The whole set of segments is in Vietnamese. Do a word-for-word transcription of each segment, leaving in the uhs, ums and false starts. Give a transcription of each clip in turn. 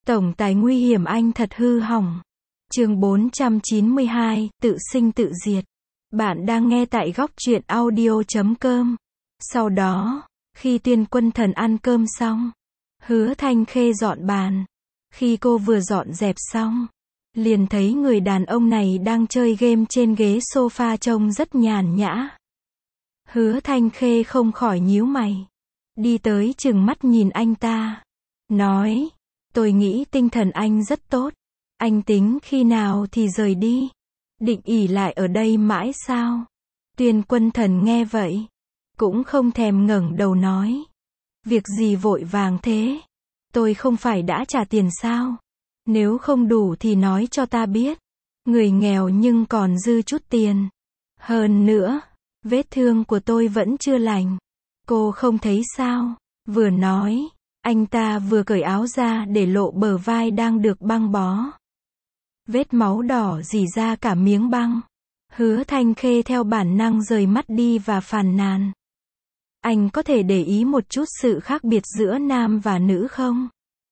Tổng tài nguy hiểm anh thật hư hỏng. Chương bốn trăm chín mươi hai, tự sinh tự diệt. Bạn đang nghe tại góc truyện audio chấm com. Sau đó, khi Tuyên Quân Thần ăn cơm xong, Hứa Thanh Khê dọn bàn. Khi cô vừa dọn dẹp xong, liền thấy người đàn ông này đang chơi game trên ghế sofa trông rất nhàn nhã. Hứa Thanh Khê không khỏi nhíu mày, đi tới chừng mắt nhìn anh ta, nói, tôi nghĩ tinh thần anh rất tốt, anh tính khi nào thì rời đi, định ỷ lại ở đây mãi sao? Tuyên Quân Thần nghe vậy, cũng không thèm ngẩng đầu nói, việc gì vội vàng thế, tôi không phải đã trả tiền sao? Nếu không đủ thì nói cho ta biết, người nghèo nhưng còn dư chút tiền. Hơn nữa, vết thương của tôi vẫn chưa lành, cô không thấy sao? Vừa nói, anh ta vừa cởi áo ra để lộ bờ vai đang được băng bó. Vết máu đỏ rỉ ra cả miếng băng. Hứa Thanh Khê theo bản năng rời mắt đi và phàn nàn. Anh có thể để ý một chút sự khác biệt giữa nam và nữ không?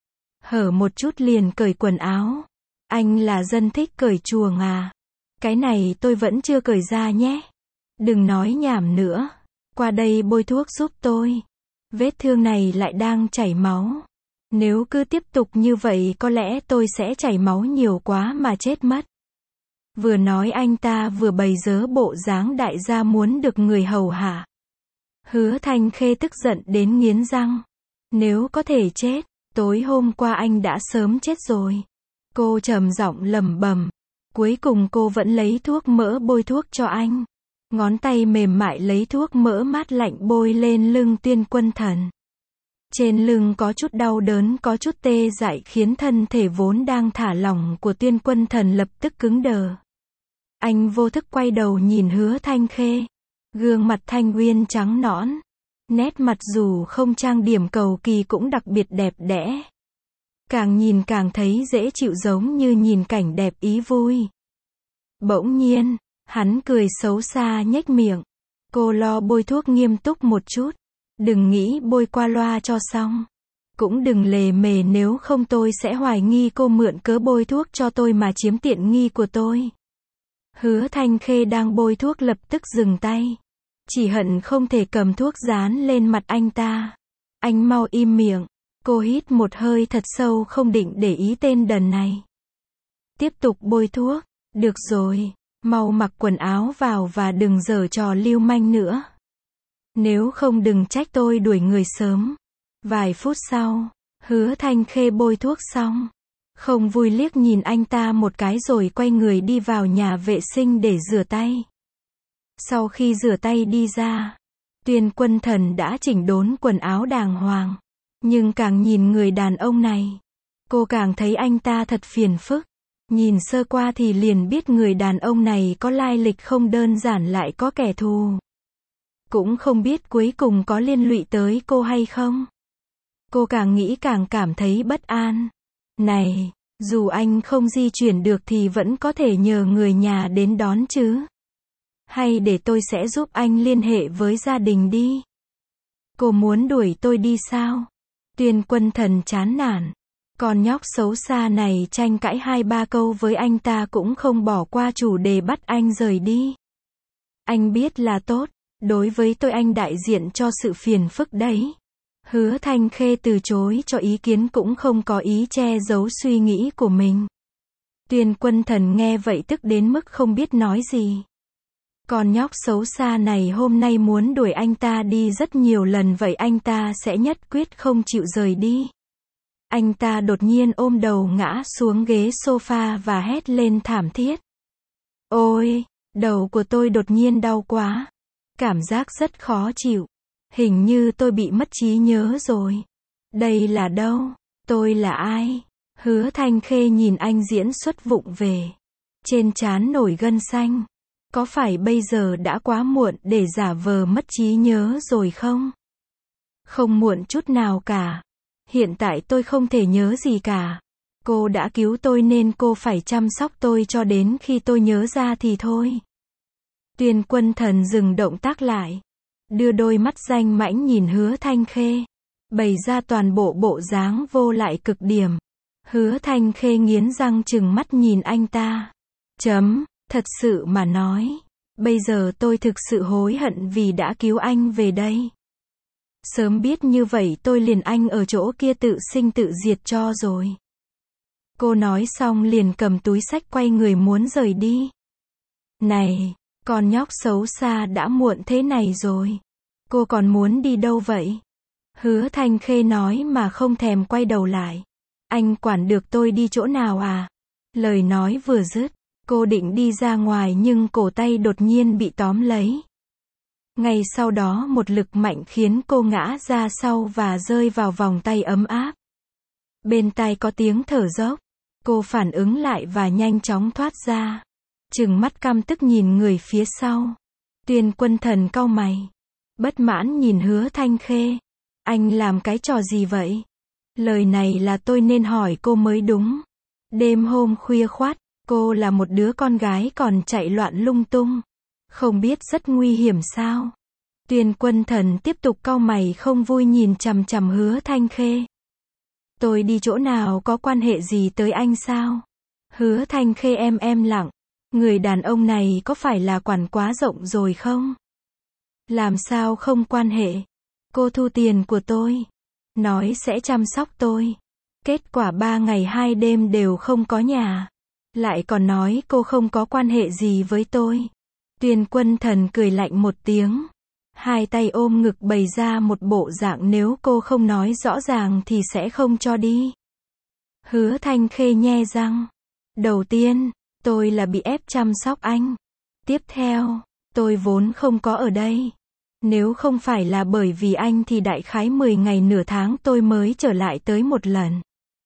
Hở một chút liền cởi quần áo. Anh là dân thích cởi chuồng à? Cái này tôi vẫn chưa cởi ra nhé. Đừng nói nhảm nữa. Qua đây bôi thuốc giúp tôi. Vết thương này lại đang chảy máu. Nếu cứ tiếp tục như vậy có lẽ tôi sẽ chảy máu nhiều quá mà chết mất. Vừa nói anh ta vừa bày dớ bộ dáng đại gia muốn được người hầu hạ. Hứa Thanh Khê tức giận đến nghiến răng. Nếu có thể chết, tối hôm qua anh đã sớm chết rồi. Cô trầm giọng lẩm bẩm. Cuối cùng cô vẫn lấy thuốc mỡ bôi thuốc cho anh. Ngón tay mềm mại lấy thuốc mỡ mát lạnh bôi lên lưng Tuyên Quân Thần. Trên lưng có chút đau đớn, có chút tê dại khiến thân thể vốn đang thả lỏng của Tuyên Quân Thần lập tức cứng đờ. Anh vô thức quay đầu nhìn Hứa Thanh Khê. Gương mặt thanh uyên trắng nõn. Nét mặt dù không trang điểm cầu kỳ cũng đặc biệt đẹp đẽ. Càng nhìn càng thấy dễ chịu giống như nhìn cảnh đẹp ý vui. Bỗng nhiên, hắn cười xấu xa nhếch miệng. Cô lo bôi thuốc nghiêm túc một chút. Đừng nghĩ bôi qua loa cho xong. Cũng đừng lề mề nếu không tôi sẽ hoài nghi cô mượn cớ bôi thuốc cho tôi mà chiếm tiện nghi của tôi. Hứa Thanh Khê đang bôi thuốc lập tức dừng tay. Chỉ hận không thể cầm thuốc dán lên mặt anh ta. Anh mau im miệng. Cô hít một hơi thật sâu không định để ý tên đần này. Tiếp tục bôi thuốc. Được rồi, mau mặc quần áo vào và đừng giở trò lưu manh nữa. Nếu không đừng trách tôi đuổi người sớm. Vài phút sau, Hứa Thanh Khê bôi thuốc xong. Không vui liếc nhìn anh ta một cái rồi quay người đi vào nhà vệ sinh để rửa tay. Sau khi rửa tay đi ra, Tuyên Quân Thần đã chỉnh đốn quần áo đàng hoàng. Nhưng càng nhìn người đàn ông này, cô càng thấy anh ta thật phiền phức. Nhìn sơ qua thì liền biết người đàn ông này có lai lịch không đơn giản lại có kẻ thù. Cũng không biết cuối cùng có liên lụy tới cô hay không. Cô càng nghĩ càng cảm thấy bất an. Này, dù anh không di chuyển được thì vẫn có thể nhờ người nhà đến đón chứ. Hay để tôi sẽ giúp anh liên hệ với gia đình đi. Cô muốn đuổi tôi đi sao? Tuyên Quân Thần chán nản. Con nhóc xấu xa này tranh cãi hai ba câu với anh ta cũng không bỏ qua chủ đề bắt anh rời đi. Anh biết là tốt, đối với tôi anh đại diện cho sự phiền phức đấy. Hứa Thanh Khê từ chối cho ý kiến cũng không có ý che giấu suy nghĩ của mình. Tuyên Quân Thần nghe vậy tức đến mức không biết nói gì. Con nhóc xấu xa này hôm nay muốn đuổi anh ta đi rất nhiều lần vậy anh ta sẽ nhất quyết không chịu rời đi. Anh ta đột nhiên ôm đầu ngã xuống ghế sofa và hét lên thảm thiết. Ôi, đầu của tôi đột nhiên đau quá. Cảm giác rất khó chịu. Hình như tôi bị mất trí nhớ rồi. Đây là đâu? Tôi là ai? Hứa Thanh Khê nhìn anh diễn xuất vụng về. Trên trán nổi gân xanh. Có phải bây giờ đã quá muộn để giả vờ mất trí nhớ rồi không? Không muộn chút nào cả. Hiện tại tôi không thể nhớ gì cả. Cô đã cứu tôi nên cô phải chăm sóc tôi cho đến khi tôi nhớ ra thì thôi. Tuyên Quân Thần dừng động tác lại. Đưa đôi mắt danh mãnh nhìn Hứa Thanh Khê. Bày ra toàn bộ bộ dáng vô lại cực điểm. Hứa Thanh Khê nghiến răng trừng mắt nhìn anh ta. Chấm, thật sự mà nói, bây giờ tôi thực sự hối hận vì đã cứu anh về đây. Sớm biết như vậy tôi liền anh ở chỗ kia tự sinh tự diệt cho rồi. Cô nói xong liền cầm túi xách quay người muốn rời đi. Này, con nhóc xấu xa, đã muộn thế này rồi. Cô còn muốn đi đâu vậy? Hứa Thanh Khê nói mà không thèm quay đầu lại. Anh quản được tôi đi chỗ nào à? Lời nói vừa dứt, cô định đi ra ngoài nhưng cổ tay đột nhiên bị tóm lấy. Ngay sau đó một lực mạnh khiến cô ngã ra sau và rơi vào vòng tay ấm áp. Bên tai có tiếng thở dốc. Cô phản ứng lại và nhanh chóng thoát ra. Trừng mắt căm tức nhìn người phía sau. Tuyên Quân Thần cau mày. Bất mãn nhìn Hứa Thanh Khê. Anh làm cái trò gì vậy? Lời này là tôi nên hỏi cô mới đúng. Đêm hôm khuya khoắt, cô là một đứa con gái còn chạy loạn lung tung. Không biết rất nguy hiểm sao? Tuyên Quân Thần tiếp tục cau mày không vui nhìn chằm chằm Hứa Thanh Khê. Tôi đi chỗ nào có quan hệ gì tới anh sao? Hứa Thanh Khê em em lặng. Người đàn ông này có phải là quản quá rộng rồi không? Làm sao không quan hệ? Cô thu tiền của tôi. Nói sẽ chăm sóc tôi. Kết quả ba ngày hai đêm đều không có nhà. Lại còn nói cô không có quan hệ gì với tôi. Tuyên Quân Thần cười lạnh một tiếng. Hai tay ôm ngực bày ra một bộ dạng nếu cô không nói rõ ràng thì sẽ không cho đi. Hứa Thanh Khê nhe răng. Đầu tiên, tôi là bị ép chăm sóc anh. Tiếp theo, tôi vốn không có ở đây. Nếu không phải là bởi vì anh thì đại khái mười ngày nửa tháng tôi mới trở lại tới một lần.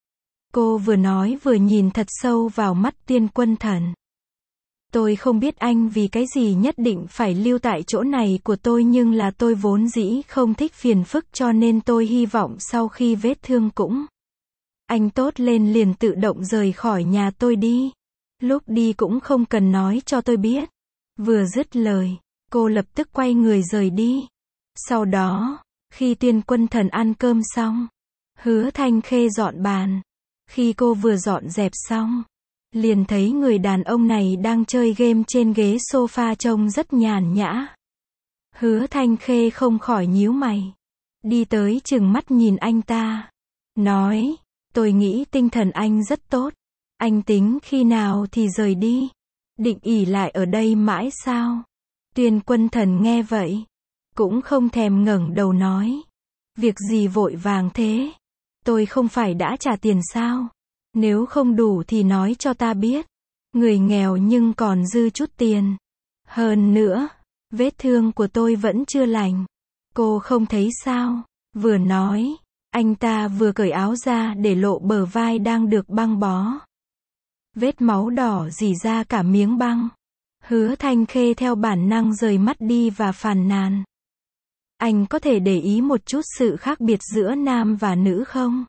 Cô vừa nói vừa nhìn thật sâu vào mắt Tuyên Quân Thần. Tôi không biết anh vì cái gì nhất định phải lưu tại chỗ này của tôi nhưng là tôi vốn dĩ không thích phiền phức cho nên tôi hy vọng sau khi vết thương cũng anh tốt lên liền tự động rời khỏi nhà tôi đi. Lúc đi cũng không cần nói cho tôi biết. Vừa dứt lời, cô lập tức quay người rời đi. Sau đó, khi Tuyên Quân Thần ăn cơm xong, Hứa Thanh Khê dọn bàn. Khi cô vừa dọn dẹp xong, liền thấy người đàn ông này đang chơi game trên ghế sofa trông rất nhàn nhã. Hứa Thanh Khê không khỏi nhíu mày. Đi tới chừng mắt nhìn anh ta. Nói, tôi nghĩ tinh thần anh rất tốt. Anh tính khi nào thì rời đi? Định ỷ lại ở đây mãi sao? Tuyên Quân Thần nghe vậy, cũng không thèm ngẩng đầu nói. Việc gì vội vàng thế? Tôi không phải đã trả tiền sao? Nếu không đủ thì nói cho ta biết. Người nghèo nhưng còn dư chút tiền. Hơn nữa, vết thương của tôi vẫn chưa lành. Cô không thấy sao? Vừa nói, anh ta vừa cởi áo ra để lộ bờ vai đang được băng bó. Vết máu đỏ rỉ ra cả miếng băng. Hứa Thanh Khê theo bản năng rời mắt đi và phàn nàn. Anh có thể để ý một chút sự khác biệt giữa nam và nữ không?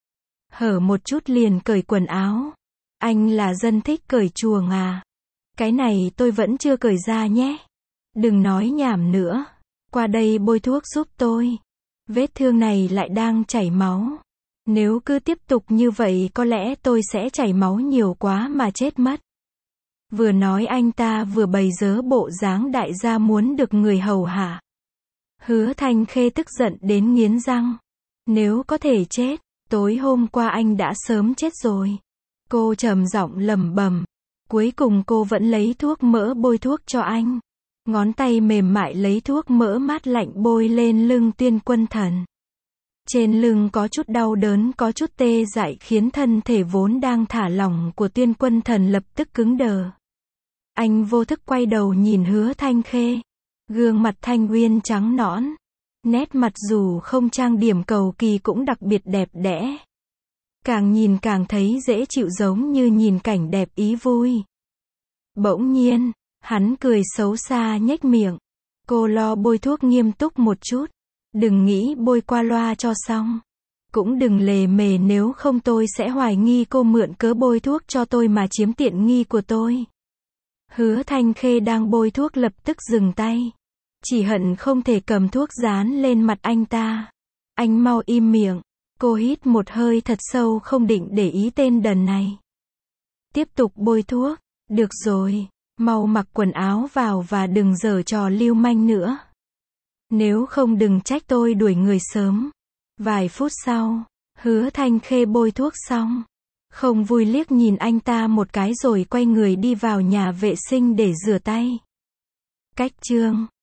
Hở một chút liền cởi quần áo. Anh là dân thích cởi chuồng à? Cái này tôi vẫn chưa cởi ra nhé. Đừng nói nhảm nữa. Qua đây bôi thuốc giúp tôi. Vết thương này lại đang chảy máu. Nếu cứ tiếp tục như vậy có lẽ tôi sẽ chảy máu nhiều quá mà chết mất. Vừa nói anh ta vừa bày dớ bộ dáng đại gia muốn được người hầu hạ. Hứa Thanh Khê tức giận đến nghiến răng. Nếu có thể chết, tối hôm qua anh đã sớm chết rồi. Cô trầm giọng lẩm bẩm. Cuối cùng cô vẫn lấy thuốc mỡ bôi thuốc cho anh. Ngón tay mềm mại lấy thuốc mỡ mát lạnh bôi lên lưng Tuyên Quân Thần. Trên lưng có chút đau đớn, có chút tê dại khiến thân thể vốn đang thả lỏng của Tuyên Quân Thần lập tức cứng đờ. Anh vô thức quay đầu nhìn Hứa Thanh Khê. Gương mặt thanh uyên trắng nõn. Nét mặt dù không trang điểm cầu kỳ cũng đặc biệt đẹp đẽ. Càng nhìn càng thấy dễ chịu giống như nhìn cảnh đẹp ý vui. Bỗng nhiên, hắn cười xấu xa nhếch miệng. Cô lo bôi thuốc nghiêm túc một chút. Đừng nghĩ bôi qua loa cho xong. Cũng đừng lề mề nếu không tôi sẽ hoài nghi cô mượn cớ bôi thuốc cho tôi mà chiếm tiện nghi của tôi. Hứa Thanh Khê đang bôi thuốc lập tức dừng tay. Chỉ hận không thể cầm thuốc dán lên mặt anh ta. Anh mau im miệng. Cô hít một hơi thật sâu không định để ý tên đần này. Tiếp tục bôi thuốc. Được rồi, mau mặc quần áo vào và đừng giở trò lưu manh nữa. Nếu không đừng trách tôi đuổi người sớm. Vài phút sau, Hứa Thanh Khê bôi thuốc xong. Không vui liếc nhìn anh ta một cái rồi quay người đi vào nhà vệ sinh để rửa tay. Cách chương